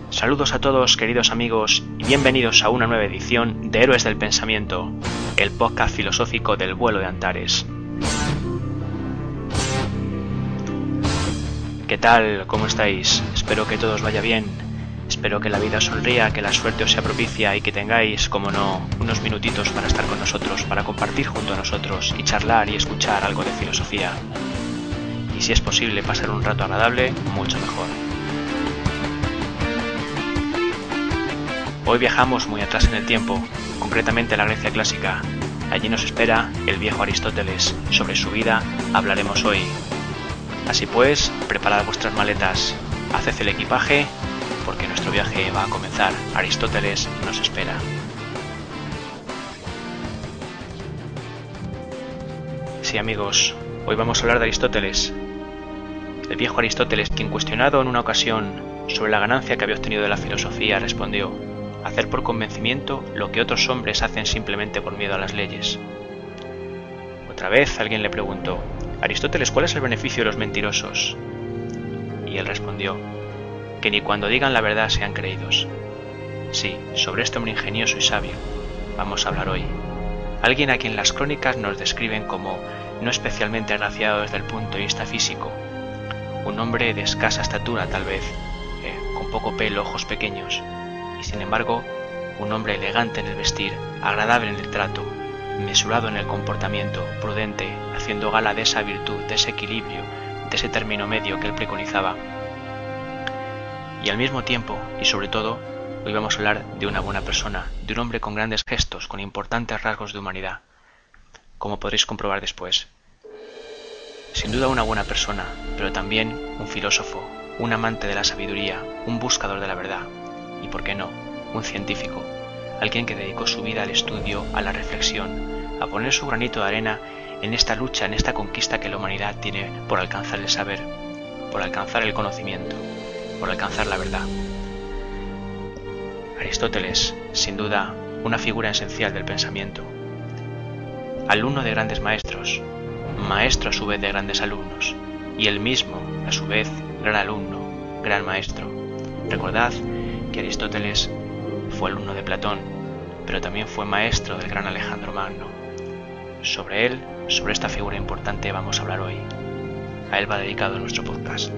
Saludos a todos, queridos amigos, y bienvenidos a una nueva edición de Héroes del Pensamiento, el podcast filosófico del vuelo de Antares. ¿Qué tal? ¿Cómo estáis? Espero que todo os vaya bien. Espero que la vida os sonría, que la suerte os sea propicia y que tengáis, como no, unos minutitos para estar con nosotros, para compartir junto a nosotros y charlar y escuchar algo de filosofía. Y si es posible pasar un rato agradable, mucho mejor. Hoy viajamos muy atrás en el tiempo, concretamente a la Grecia clásica. Allí nos espera el viejo Aristóteles. Sobre su vida hablaremos hoy. Así pues, preparad vuestras maletas, haced el equipaje, porque nuestro viaje va a comenzar. Aristóteles nos espera. Sí, amigos, hoy vamos a hablar de Aristóteles. El viejo Aristóteles, quien cuestionado en una ocasión sobre la ganancia que había obtenido de la filosofía, respondió: hacer por convencimiento lo que otros hombres hacen simplemente por miedo a las leyes. Otra vez alguien le preguntó: Aristóteles, ¿cuál es el beneficio de los mentirosos? Y él respondió: que ni cuando digan la verdad sean creídos. Sí, sobre este hombre ingenioso y sabio vamos a hablar hoy. Alguien a quien las crónicas nos describen como no especialmente agraciado desde el punto de vista físico. Un hombre de escasa estatura tal vez, con poco pelo, ojos pequeños. Y sin embargo, un hombre elegante en el vestir, agradable en el trato, mesurado en el comportamiento, prudente, haciendo gala de esa virtud, de ese equilibrio, de ese término medio que él preconizaba. Y al mismo tiempo, y sobre todo, hoy vamos a hablar de una buena persona, de un hombre con grandes gestos, con importantes rasgos de humanidad, como podréis comprobar después. Sin duda una buena persona, pero también un filósofo, un amante de la sabiduría, un buscador de la verdad, y por qué no, un científico, alguien que dedicó su vida al estudio, a la reflexión, a poner su granito de arena en esta lucha, en esta conquista que la humanidad tiene por alcanzar el saber, por alcanzar el conocimiento, por alcanzar la verdad. Aristóteles, sin duda, una figura esencial del pensamiento. Alumno de grandes maestros, maestro a su vez de grandes alumnos, y él mismo, a su vez, gran alumno, gran maestro. Recordad que Aristóteles fue alumno de Platón, pero también fue maestro del gran Alejandro Magno. Sobre él, sobre esta figura importante vamos a hablar hoy. A él va dedicado nuestro podcast.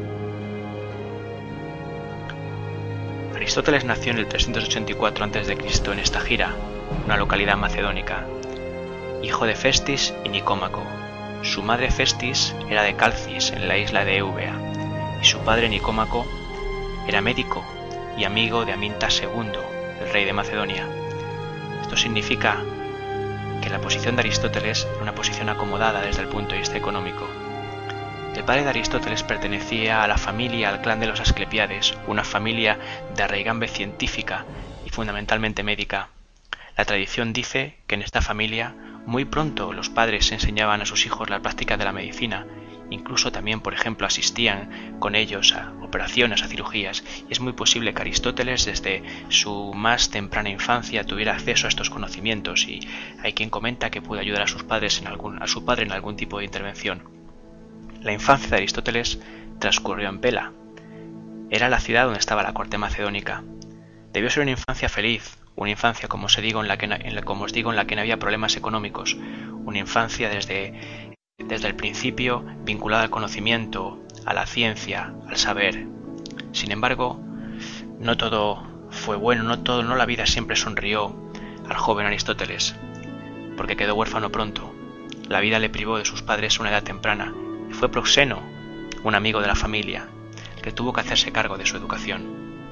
Aristóteles nació en el 384 a.C. en Estagira, una localidad macedónica, hijo de Festis y Nicómaco. Su madre Festis era de Calcis, en la isla de Eubea, y su padre Nicómaco era médico y amigo de Amintas II, el rey de Macedonia. Esto significa que la posición de Aristóteles era una posición acomodada desde el punto de vista económico. El padre de Aristóteles pertenecía a la familia, al clan de los Asclepiades, una familia de arraigambre científica y fundamentalmente médica. La tradición dice que en esta familia muy pronto los padres enseñaban a sus hijos la práctica de la medicina, incluso también, por ejemplo, asistían con ellos a operaciones, a cirugías, y es muy posible que Aristóteles desde su más temprana infancia tuviera acceso a estos conocimientos, y hay quien comenta que pudo ayudar a sus padres a su padre en algún tipo de intervención. La infancia de Aristóteles transcurrió en Pela. Era la ciudad donde estaba la corte macedónica. Debió ser una infancia feliz, una infancia, como os digo, en la que no había problemas económicos, una infancia desde el principio vinculada al conocimiento, a la ciencia, al saber. Sin embargo, no todo fue bueno, no la vida siempre sonrió al joven Aristóteles, porque quedó huérfano pronto. La vida le privó de sus padres a una edad temprana, y fue Proxeno, un amigo de la familia, que tuvo que hacerse cargo de su educación.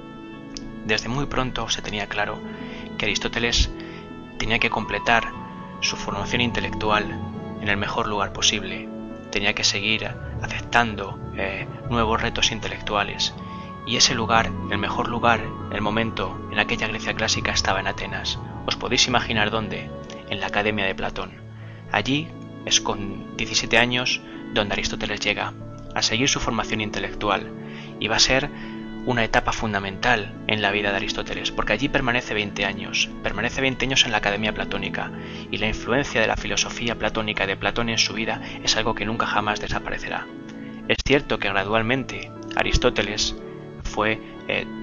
Desde muy pronto se tenía claro que Aristóteles tenía que completar su formación intelectual en el mejor lugar posible, tenía que seguir aceptando nuevos retos intelectuales, y ese lugar, el mejor lugar, el momento, en aquella Grecia clásica estaba en Atenas. ¿Os podéis imaginar dónde? En la Academia de Platón. Allí es con 17 años donde Aristóteles llega a seguir su formación intelectual, y va a ser una etapa fundamental en la vida de Aristóteles, porque allí permanece 20 años en la Academia Platónica, y la influencia de la filosofía platónica y de Platón en su vida es algo que nunca jamás desaparecerá. Es cierto que gradualmente Aristóteles fue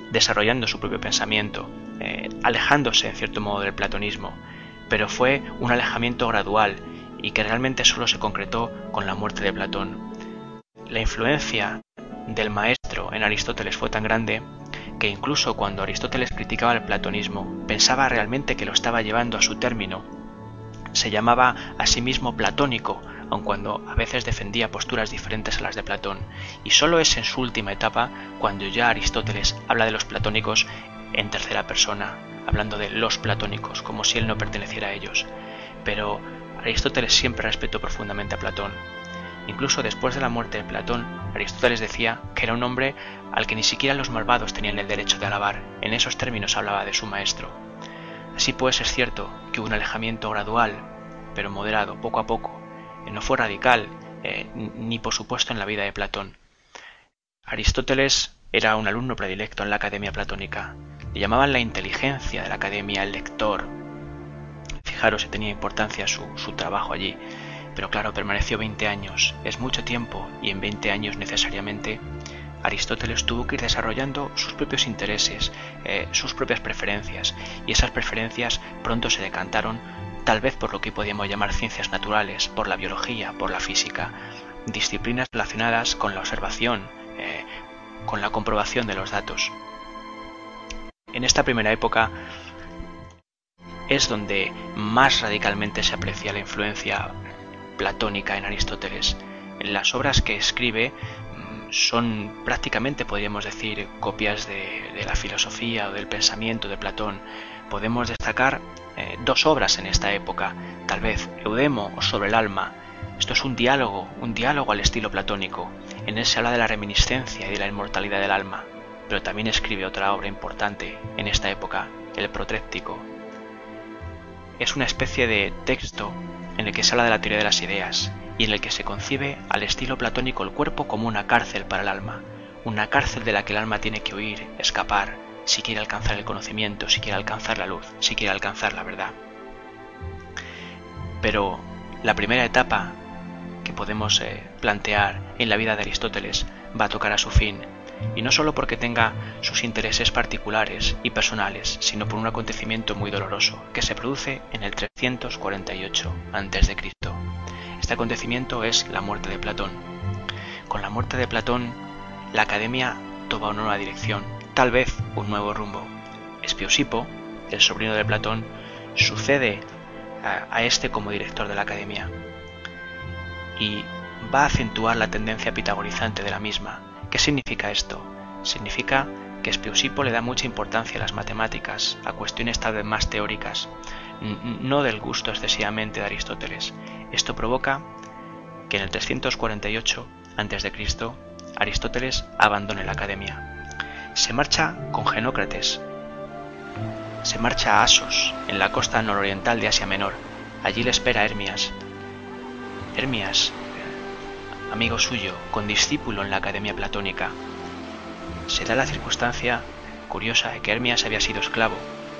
desarrollando su propio pensamiento, alejándose en cierto modo del platonismo, pero fue un alejamiento gradual y que realmente solo se concretó con la muerte de Platón. La influencia del maestro en Aristóteles fue tan grande que incluso cuando Aristóteles criticaba el platonismo, pensaba realmente que lo estaba llevando a su término. Se llamaba a sí mismo platónico, aun cuando a veces defendía posturas diferentes a las de Platón, y solo es en su última etapa cuando ya Aristóteles habla de los platónicos en tercera persona, hablando de los platónicos, como si él no perteneciera a ellos. Pero Aristóteles siempre respetó profundamente a Platón. Incluso después de la muerte de Platón, Aristóteles decía que era un hombre al que ni siquiera los malvados tenían el derecho de alabar. En esos términos hablaba de su maestro. Así pues, es cierto que hubo un alejamiento gradual, pero moderado, poco a poco. No fue radical, ni por supuesto en la vida de Platón. Aristóteles era un alumno predilecto en la Academia Platónica. Le llamaban la inteligencia de la Academia, el lector. Fijaros si tenía importancia su trabajo allí. Pero claro, permaneció 20 años, es mucho tiempo, y en 20 años necesariamente Aristóteles tuvo que ir desarrollando sus propios intereses, sus propias preferencias, y esas preferencias pronto se decantaron tal vez por lo que podíamos llamar ciencias naturales, por la biología, por la física, disciplinas relacionadas con la observación, con la comprobación de los datos. En esta primera época es donde más radicalmente se aprecia la influencia platónica en Aristóteles. Las obras que escribe son prácticamente, podríamos decir, copias de la filosofía o del pensamiento de Platón. Podemos destacar dos obras en esta época, tal vez Eudemo o Sobre el alma. Esto es un diálogo al estilo platónico. En él se habla de la reminiscencia y de la inmortalidad del alma, pero también escribe otra obra importante en esta época, el Protréctico. Es una especie de texto en el que se habla de la teoría de las ideas y en el que se concibe al estilo platónico el cuerpo como una cárcel para el alma, una cárcel de la que el alma tiene que huir, escapar, si quiere alcanzar el conocimiento, si quiere alcanzar la luz, si quiere alcanzar la verdad. Pero la primera etapa que podemos plantear en la vida de Aristóteles va a tocar a su fin, y no solo porque tenga sus intereses particulares y personales, sino por un acontecimiento muy doloroso que se produce en el 348 a.C. Este acontecimiento es la muerte de Platón. Con la muerte de Platón, la Academia toma una nueva dirección, tal vez un nuevo rumbo. Espiosipo, el sobrino de Platón, sucede a este como director de la Academia y va a acentuar la tendencia pitagorizante de la misma. ¿Qué significa esto? Significa que Espiosipo le da mucha importancia a las matemáticas, a cuestiones tal vez más teóricas, no del gusto excesivamente de Aristóteles. Esto provoca que en el 348 a.C. Aristóteles abandone la Academia. Se marcha con Genócrates. Se marcha a Asos, en la costa nororiental de Asia Menor. Allí le espera Hermias. Hermias, amigo suyo, condiscípulo en la Academia Platónica. Se da la circunstancia curiosa de que Hermias había sido esclavo,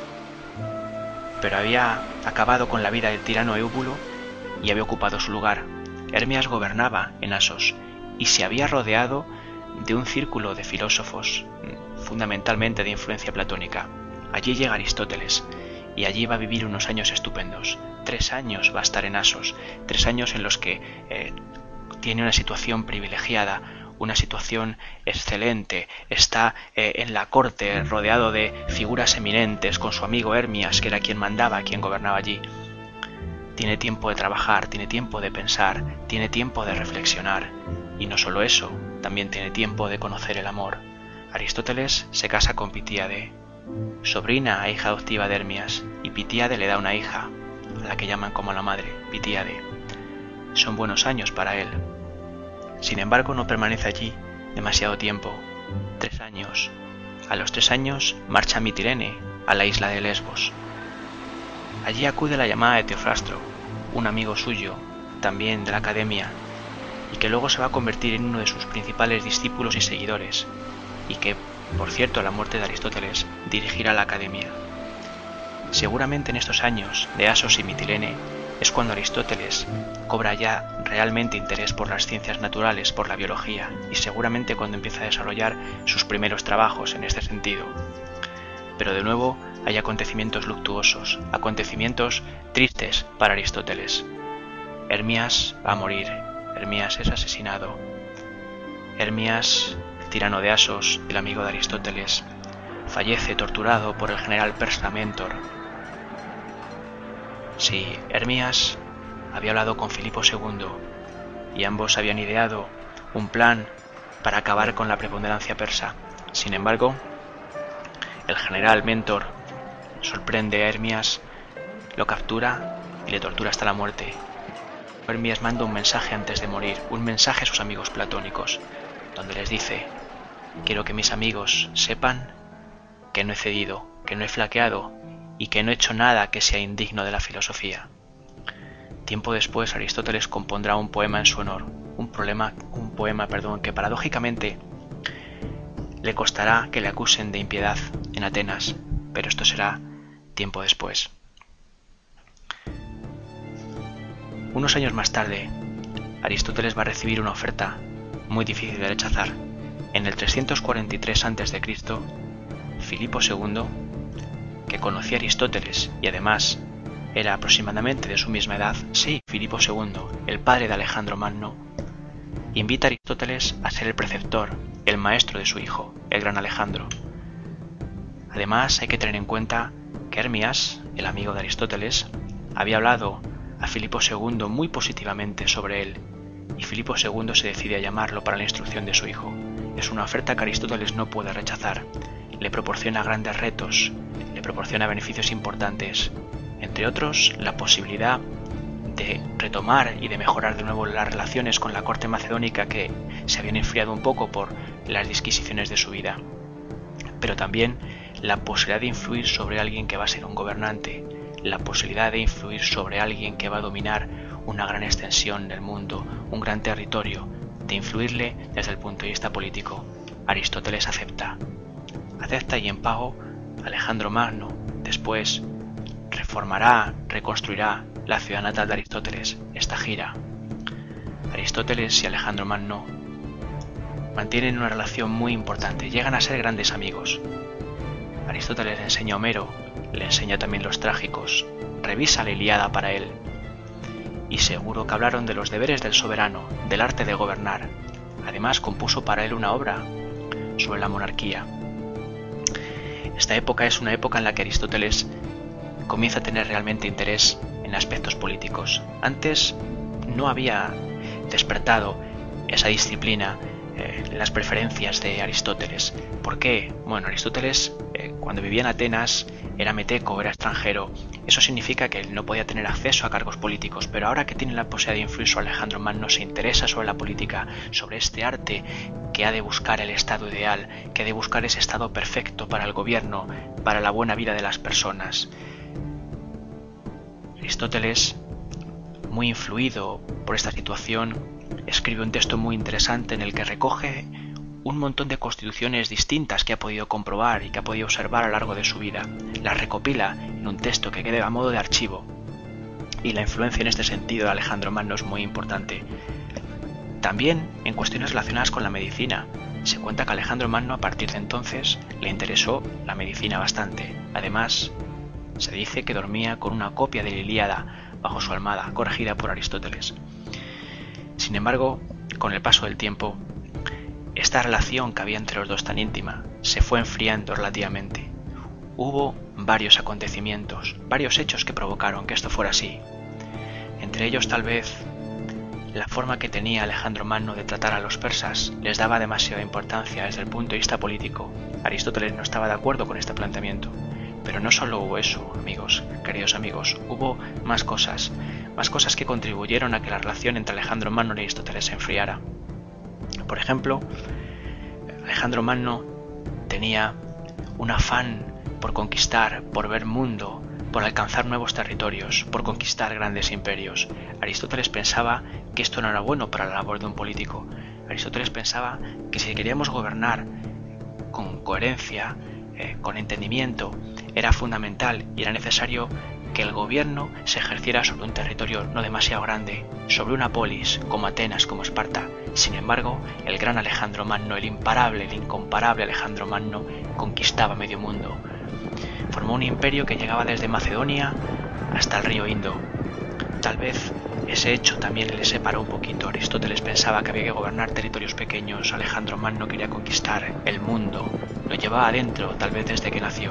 pero había acabado con la vida del tirano Eubúlo y había ocupado su lugar. Hermias gobernaba en Asos y se había rodeado de un círculo de filósofos, fundamentalmente de influencia platónica. Allí llega Aristóteles y allí va a vivir unos años estupendos. 3 años va a estar en Asos, 3 años en los que tiene una situación privilegiada, una situación excelente, está en la corte rodeado de figuras eminentes con su amigo Hermias, que era quien mandaba, quien gobernaba allí. Tiene tiempo de trabajar, tiene tiempo de pensar, tiene tiempo de reflexionar, y no solo eso, también tiene tiempo de conocer el amor. Aristóteles se casa con Pitíade, sobrina e hija adoptiva de Hermias, y Pitíade le da una hija, a la que llaman como la madre, Pitíade. Son buenos años para él. Sin embargo, no permanece allí demasiado tiempo, 3 años. A los 3 años marcha a Mitilene, a la isla de Lesbos. Allí acude la llamada de Teofrastro, un amigo suyo, también de la Academia, y que luego se va a convertir en uno de sus principales discípulos y seguidores, y que, por cierto, a la muerte de Aristóteles, dirigirá la Academia. Seguramente en estos años de Asos y Mitilene es cuando Aristóteles cobra ya realmente interés por las ciencias naturales, por la biología, y seguramente cuando empieza a desarrollar sus primeros trabajos en este sentido. Pero de nuevo hay acontecimientos luctuosos, acontecimientos tristes para Aristóteles. Hermías va a morir, Hermías es asesinado. Hermías, tirano de Asos, el amigo de Aristóteles, fallece torturado por el general persa Mentor. Sí, Hermías había hablado con Filipo II y ambos habían ideado un plan para acabar con la preponderancia persa. Sin embargo, el general Mentor sorprende a Hermías, lo captura y le tortura hasta la muerte. Hermías manda un mensaje antes de morir, un mensaje a sus amigos platónicos, donde les dice: quiero que mis amigos sepan que no he cedido, que no he flaqueado y que no he hecho nada que sea indigno de la filosofía. Tiempo después Aristóteles compondrá un poema en su honor, un poema que paradójicamente le costará que le acusen de impiedad en Atenas, pero esto será tiempo después. Unos años más tarde, Aristóteles va a recibir una oferta muy difícil de rechazar. En el 343 a.C., Filipo II, que conocía a Aristóteles y además era aproximadamente de su misma edad, sí, Filipo II, el padre de Alejandro Magno, invita a Aristóteles a ser el preceptor, el maestro de su hijo, el gran Alejandro. Además, hay que tener en cuenta que Hermías, el amigo de Aristóteles, había hablado a Filipo II muy positivamente sobre él, y Filipo II se decide a llamarlo para la instrucción de su hijo. Es una oferta que Aristóteles no puede rechazar. Le proporciona grandes retos, le proporciona beneficios importantes, entre otros la posibilidad de retomar y de mejorar de nuevo las relaciones con la corte macedónica que se habían enfriado un poco por las disquisiciones de su vida, pero también la posibilidad de influir sobre alguien que va a ser un gobernante, la posibilidad de influir sobre alguien que va a dominar una gran extensión del mundo, un gran territorio, de influirle desde el punto de vista político. Aristóteles acepta y en pago Alejandro Magno después reformará, reconstruirá la ciudad natal de Aristóteles, Estagira. Aristóteles y Alejandro Magno mantienen una relación muy importante, llegan a ser grandes amigos. Aristóteles le enseña a Homero, le enseña también los trágicos, revisa la Ilíada para él, y seguro que hablaron de los deberes del soberano, del arte de gobernar. Además compuso para él una obra sobre la monarquía. Esta época es una época en la que Aristóteles comienza a tener realmente interés en aspectos políticos. Antes no había despertado esa disciplina, las preferencias de Aristóteles. ¿Por qué? Bueno, Aristóteles cuando vivía en Atenas era meteco, era extranjero. Eso significa que él no podía tener acceso a cargos políticos, pero ahora que tiene la posibilidad de influir sobre Alejandro Magno se interesa sobre la política, sobre este arte que ha de buscar el estado ideal, que ha de buscar ese estado perfecto para el gobierno, para la buena vida de las personas. Aristóteles, muy influido por esta situación, escribe un texto muy interesante en el que recoge un montón de constituciones distintas que ha podido comprobar y que ha podido observar a lo largo de su vida. Las recopila en un texto que quede a modo de archivo. Y la influencia en este sentido de Alejandro Magno es muy importante. También en cuestiones relacionadas con la medicina. Se cuenta que a Alejandro Magno a partir de entonces le interesó la medicina bastante. Además, se dice que dormía con una copia de la Ilíada bajo su almohada, corregida por Aristóteles. Sin embargo, con el paso del tiempo, esta relación que había entre los dos tan íntima se fue enfriando relativamente. Hubo varios acontecimientos, varios hechos que provocaron que esto fuera así. Entre ellos, tal vez, la forma que tenía Alejandro Magno de tratar a los persas les daba demasiada importancia desde el punto de vista político. Aristóteles no estaba de acuerdo con este planteamiento. Pero no solo hubo eso, amigos, queridos amigos, hubo más cosas que contribuyeron a que la relación entre Alejandro Magno y Aristóteles se enfriara. Por ejemplo, Alejandro Magno tenía un afán por conquistar, por ver mundo, por alcanzar nuevos territorios, por conquistar grandes imperios. Aristóteles pensaba que esto no era bueno para la labor de un político. Aristóteles pensaba que si queríamos gobernar con coherencia, con entendimiento, era fundamental y era necesario que el gobierno se ejerciera sobre un territorio no demasiado grande, sobre una polis como Atenas, como Esparta. Sin embargo, el gran Alejandro Magno, el imparable, el incomparable Alejandro Magno, conquistaba medio mundo. Formó un imperio que llegaba desde Macedonia hasta el río Indo. Tal vez ese hecho también le separó un poquito. Aristóteles pensaba que había que gobernar territorios pequeños. Alejandro Magno quería conquistar el mundo. Lo llevaba adentro, tal vez desde que nació.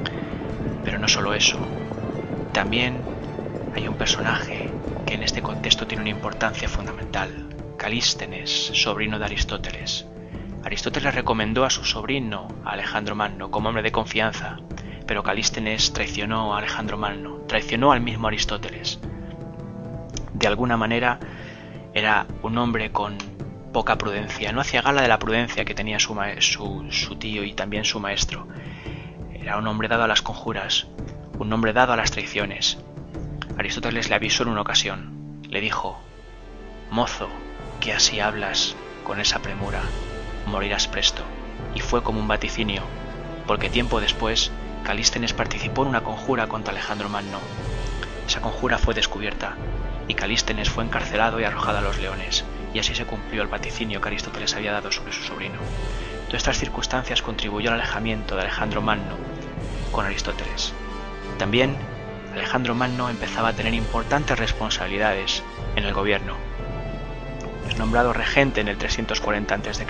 Pero no solo eso. También hay un personaje que en este contexto tiene una importancia fundamental. Calístenes, sobrino de Aristóteles. Aristóteles recomendó a su sobrino, a Alejandro Magno, como hombre de confianza, pero Calístenes traicionó a Alejandro Magno, traicionó al mismo Aristóteles. De alguna manera era un hombre con poca prudencia, no hacía gala de la prudencia que tenía su tío y también su maestro. Era un hombre dado a las conjuras, un hombre dado a las traiciones. Aristóteles le avisó en una ocasión, le dijo: «Mozo, que así hablas con esa premura, morirás presto». Y fue como un vaticinio, porque tiempo después Calístenes participó en una conjura contra Alejandro Magno. Esa conjura fue descubierta, y Calístenes fue encarcelado y arrojado a los leones, y así se cumplió el vaticinio que Aristóteles había dado sobre su sobrino. Todas estas circunstancias contribuyó al alejamiento de Alejandro Magno con Aristóteles. También Alejandro Magno empezaba a tener importantes responsabilidades en el gobierno. Es nombrado regente en el 340 a.C.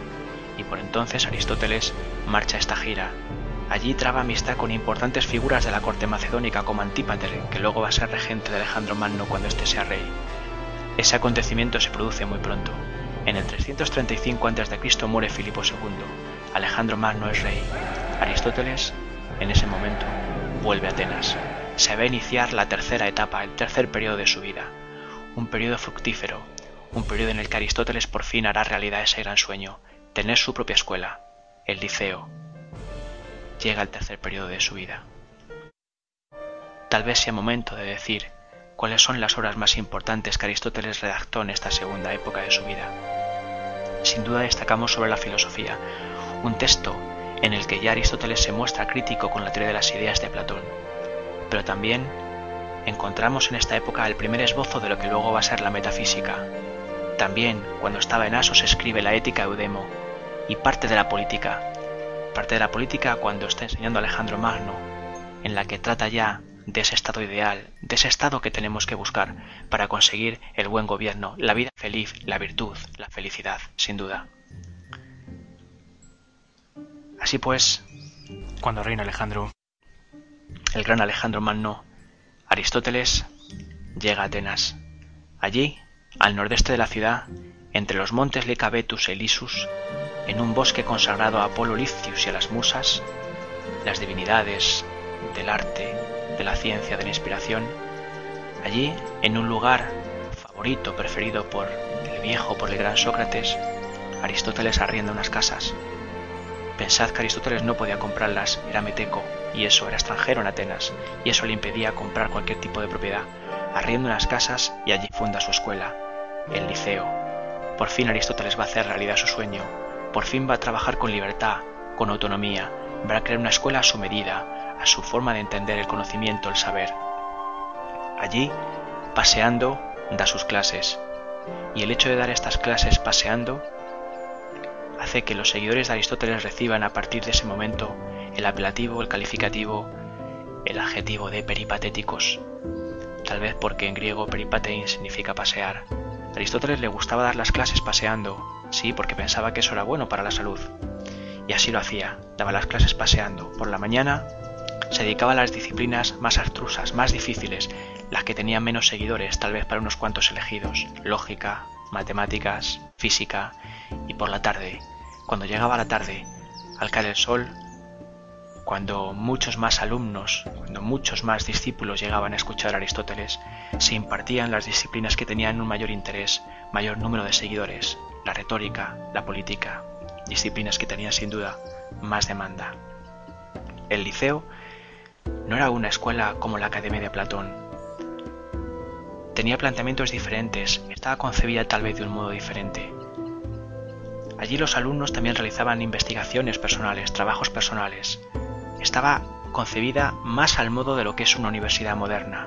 y por entonces Aristóteles marcha a esta gira. Allí traba amistad con importantes figuras de la corte macedónica como Antípater, que luego va a ser regente de Alejandro Magno cuando éste sea rey. Ese acontecimiento se produce muy pronto. En el 335 a.C. muere Filipo II. Alejandro Magno es rey. Aristóteles, en ese momento, vuelve a Atenas. Se va a iniciar la tercera etapa, el tercer periodo de su vida. Un periodo fructífero, un periodo en el que Aristóteles por fin hará realidad ese gran sueño, tener su propia escuela, el Liceo. Llega el tercer periodo de su vida. Tal vez sea momento de decir cuáles son las obras más importantes que Aristóteles redactó en esta segunda época de su vida. Sin duda destacamos sobre la filosofía, un texto en el que ya Aristóteles se muestra crítico con la teoría de las ideas de Platón. Pero también encontramos en esta época el primer esbozo de lo que luego va a ser la metafísica. También, cuando estaba en Asos, escribe la Ética de Eudemo y parte de la política. Parte de la política cuando está enseñando a Alejandro Magno, en la que trata ya de ese estado ideal, de ese estado que tenemos que buscar para conseguir el buen gobierno, la vida feliz, la virtud, la felicidad, sin duda. Así pues, cuando reina Alejandro, el gran Alejandro Magno, Aristóteles llega a Atenas. Allí, al nordeste de la ciudad, entre los montes Licabetus e Ilisus, en un bosque consagrado a Apolo Licius y a las musas, las divinidades del arte, de la ciencia, de la inspiración, allí, en un lugar favorito, preferido por el viejo, por el gran Sócrates, Aristóteles arrienda unas casas. Pensad que Aristóteles no podía comprarlas, era meteco, y eso, era extranjero en Atenas, y eso le impedía comprar cualquier tipo de propiedad. Arrienda unas casas y allí funda su escuela, el Liceo. Por fin Aristóteles va a hacer realidad su sueño, por fin va a trabajar con libertad, con autonomía, va a crear una escuela a su medida, a su forma de entender el conocimiento, el saber. Allí, paseando, da sus clases, y el hecho de dar estas clases paseando hace que los seguidores de Aristóteles reciban a partir de ese momento el apelativo, el calificativo, el adjetivo de peripatéticos, tal vez porque en griego peripatein significa pasear. A Aristóteles le gustaba dar las clases paseando, sí, porque pensaba que eso era bueno para la salud, y así lo hacía, daba las clases paseando. Por la mañana se dedicaba a las disciplinas más abstrusas, más difíciles, las que tenían menos seguidores, tal vez para unos cuantos elegidos, lógica, matemáticas, física, y por la tarde, cuando llegaba la tarde, al caer el sol, cuando muchos más alumnos, cuando muchos más discípulos llegaban a escuchar a Aristóteles, se impartían las disciplinas que tenían un mayor interés, mayor número de seguidores, la retórica, la política, disciplinas que tenían sin duda más demanda. El Liceo no era una escuela como la Academia de Platón. Tenía planteamientos diferentes, estaba concebida tal vez de un modo diferente. Allí los alumnos también realizaban investigaciones personales, trabajos personales. Estaba concebida más al modo de lo que es una universidad moderna.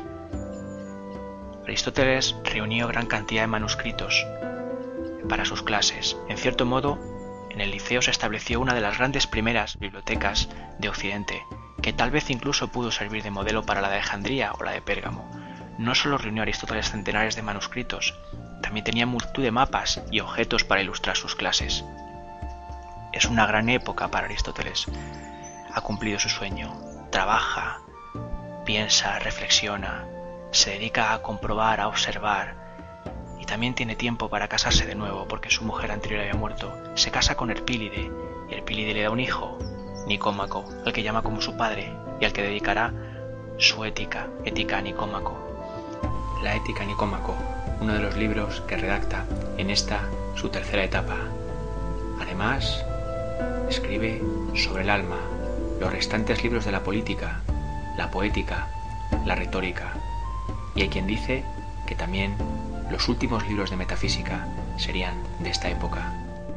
Aristóteles reunió gran cantidad de manuscritos para sus clases. En cierto modo, en el Liceo se estableció una de las grandes primeras bibliotecas de Occidente, que tal vez incluso pudo servir de modelo para la de Alejandría o la de Pérgamo. No solo reunió Aristóteles centenares de manuscritos, también tenía multitud de mapas y objetos para ilustrar sus clases. Es una gran época para Aristóteles. Ha cumplido su sueño, trabaja, piensa, reflexiona, se dedica a comprobar, a observar, y también tiene tiempo para casarse de nuevo porque su mujer anterior había muerto. Se casa con Erpílide, y Erpílide le da un hijo, Nicómaco, al que llama como su padre y al que dedicará su Ética a Nicómaco. La Ética a Nicómaco, uno de los libros que redacta en esta su tercera etapa. Además, escribe sobre el alma, los restantes libros de la política, la poética, la retórica, y hay quien dice que también los últimos libros de metafísica serían de esta época.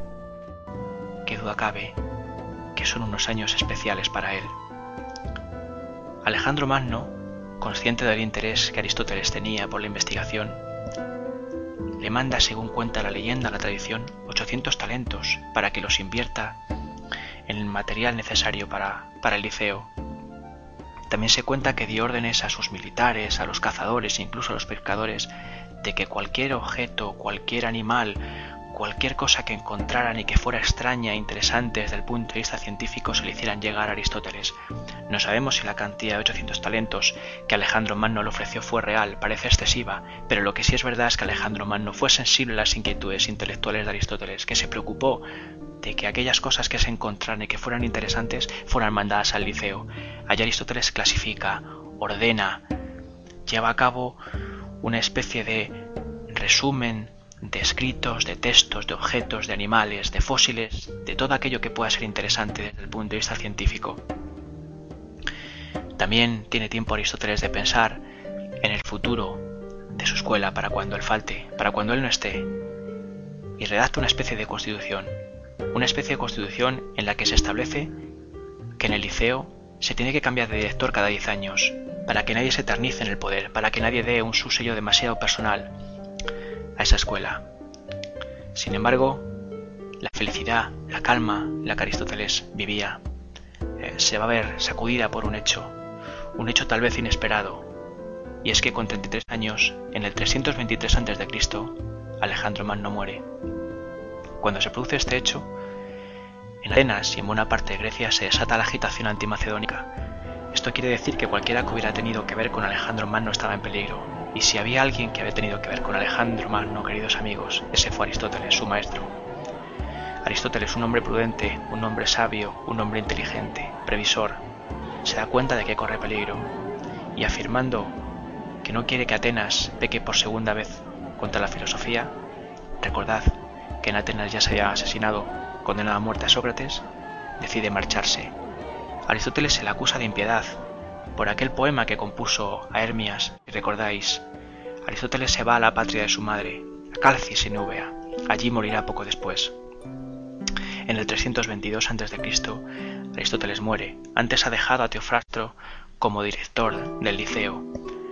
Qué duda cabe que son unos años especiales para él. Alejandro Magno, consciente del interés que Aristóteles tenía por la investigación, le manda, según cuenta la leyenda, la tradición, 800 talentos para que los invierta en el material necesario para el Liceo. También se cuenta que dio órdenes a sus militares, a los cazadores e incluso a los pescadores de que cualquier objeto, cualquier animal, cualquier cosa que encontraran y que fuera extraña e interesante desde el punto de vista científico se le hicieran llegar a Aristóteles. No sabemos si la cantidad de 800 talentos que Alejandro Magno le ofreció fue real, parece excesiva, pero lo que sí es verdad es que Alejandro Magno fue sensible a las inquietudes intelectuales de Aristóteles, que se preocupó de que aquellas cosas que se encontraran y que fueran interesantes fueran mandadas al Liceo. Allí Aristóteles clasifica, ordena, lleva a cabo una especie de resumen de escritos, de textos, de objetos, de animales, de fósiles, de todo aquello que pueda ser interesante desde el punto de vista científico. También tiene tiempo Aristóteles de pensar en el futuro de su escuela para cuando él falte, para cuando él no esté, y redacta una especie de constitución en la que se establece que en el Liceo se tiene que cambiar de director cada 10 años, para que nadie se eternice en el poder, para que nadie dé un su sello demasiado personal a esa escuela. Sin embargo, la felicidad, la calma en la que Aristóteles vivía se va a ver sacudida por un hecho tal vez inesperado, y es que con 33 años, en el 323 a.C., Alejandro Magno muere. Cuando se produce este hecho, en Atenas y en buena parte de Grecia se desata la agitación antimacedónica. Esto quiere decir que cualquiera que hubiera tenido que ver con Alejandro Magno estaba en peligro. Y si había alguien que había tenido que ver con Alejandro Magno, queridos amigos, ese fue Aristóteles, su maestro. Aristóteles, un hombre prudente, un hombre sabio, un hombre inteligente, previsor, se da cuenta de que corre peligro, y afirmando que no quiere que Atenas peque por segunda vez contra la filosofía, recordad que en Atenas ya se había asesinado, condenado a muerte a Sócrates, decide marcharse. Aristóteles se le acusa de impiedad por aquel poema que compuso a Hermias, y recordáis, Aristóteles se va a la patria de su madre, a Calcis en Eubea. Allí morirá poco después. En el 322 a.C., Aristóteles muere. Antes ha dejado a Teofrastro como director del Liceo.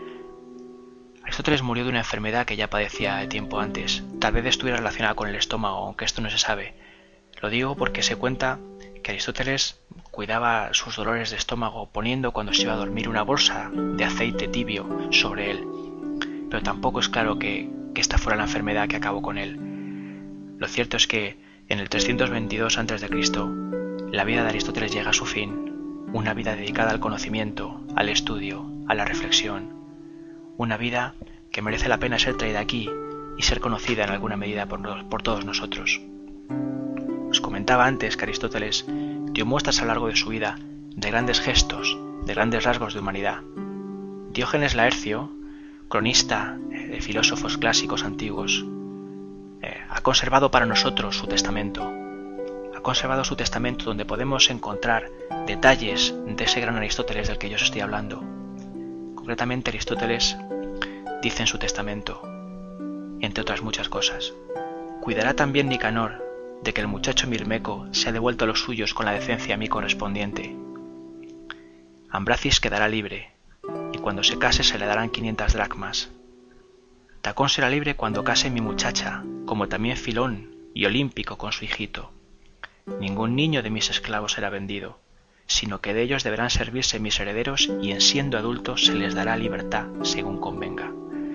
Aristóteles murió de una enfermedad que ya padecía de tiempo antes. Tal vez estuviera relacionada con el estómago, aunque esto no se sabe. Lo digo porque se cuenta que Aristóteles cuidaba sus dolores de estómago poniendo cuando se iba a dormir una bolsa de aceite tibio sobre él. Pero tampoco es claro que esta fuera la enfermedad que acabó con él. Lo cierto es que en el 322 a.C., la vida de Aristóteles llega a su fin, una vida dedicada al conocimiento, al estudio, a la reflexión, una vida que merece la pena ser traída aquí y ser conocida en alguna medida por todos nosotros. Os comentaba antes que Aristóteles dio muestras a lo largo de su vida de grandes gestos, de grandes rasgos de humanidad. Diógenes Laercio, cronista de filósofos clásicos antiguos, ha conservado para nosotros su testamento. Ha conservado su testamento donde podemos encontrar detalles de ese gran Aristóteles del que yo os estoy hablando. Concretamente, Aristóteles dice en su testamento, entre otras muchas cosas, «Cuidará también Nicanor de que el muchacho Mirmeco sea devuelto a los suyos con la decencia a mí correspondiente». Ambracis quedará libre, y cuando se case se le darán 500 dracmas. Tacón será libre cuando case mi muchacha, como también Filón y Olímpico con su hijito. Ningún niño de mis esclavos será vendido, sino que de ellos deberán servirse mis herederos y en siendo adultos se les dará libertad según convenga.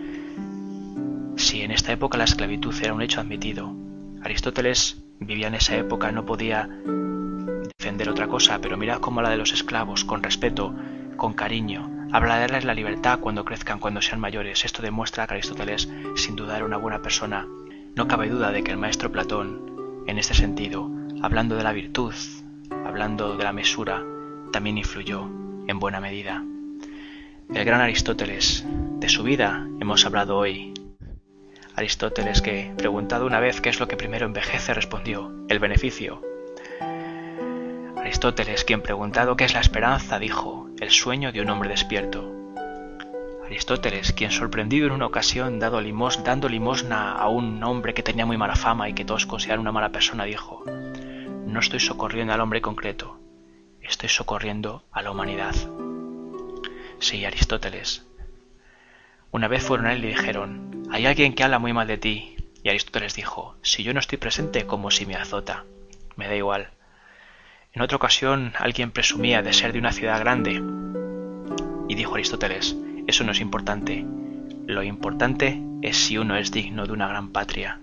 Si en esta época la esclavitud era un hecho admitido, Aristóteles vivía en esa época, no podía defender otra cosa, pero mirad cómo la de los esclavos, con respeto, con cariño, habla de darles la libertad cuando crezcan, cuando sean mayores. Esto demuestra que Aristóteles sin duda era una buena persona. No cabe duda de que el maestro Platón, en este sentido, hablando de la virtud, hablando de la mesura, también influyó en buena medida. El gran Aristóteles, de su vida hemos hablado hoy. Aristóteles que, preguntado una vez qué es lo que primero envejece, respondió: el beneficio. Aristóteles, quien preguntado qué es la esperanza, dijo: el sueño de un hombre despierto. Aristóteles, quien sorprendido en una ocasión dando limosna a un hombre que tenía muy mala fama y que todos consideran una mala persona, dijo: no estoy socorriendo al hombre concreto, estoy socorriendo a la humanidad. Sí, Aristóteles. Una vez fueron a él y le dijeron: hay alguien que habla muy mal de ti. Y Aristóteles dijo: si yo no estoy presente, como si me azota. Me da igual. En otra ocasión alguien presumía de ser de una ciudad grande. Y dijo Aristóteles: eso no es importante. Lo importante es si uno es digno de una gran patria.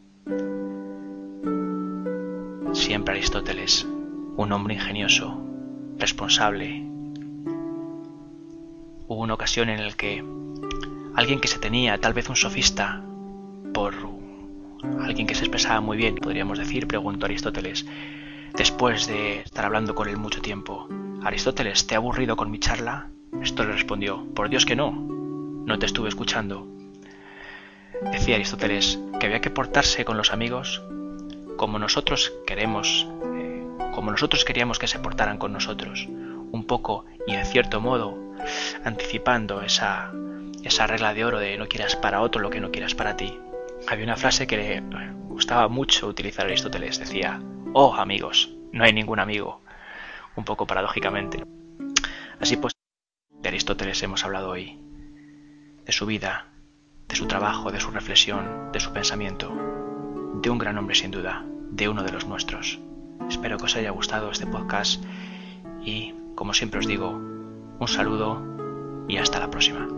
Siempre Aristóteles, un hombre ingenioso, responsable. Hubo una ocasión en la que alguien que se tenía, tal vez un sofista, por alguien que se expresaba muy bien, podríamos decir, preguntó a Aristóteles, después de estar hablando con él mucho tiempo: Aristóteles, ¿te ha aburrido con mi charla? Esto le respondió: por Dios que no, no te estuve escuchando. Decía Aristóteles que había que portarse con los amigos como nosotros queríamos que se portaran con nosotros, un poco y en cierto modo anticipando esa regla de oro de no quieras para otro lo que no quieras para ti. Había una frase que le gustaba mucho utilizar a Aristóteles, decía: oh amigos, no hay ningún amigo, un poco paradójicamente. Así pues, de Aristóteles hemos hablado hoy, de su vida, de su trabajo, de su reflexión, de su pensamiento, de un gran hombre sin duda, de uno de los nuestros. Espero que os haya gustado este podcast y, como siempre os digo, un saludo y hasta la próxima.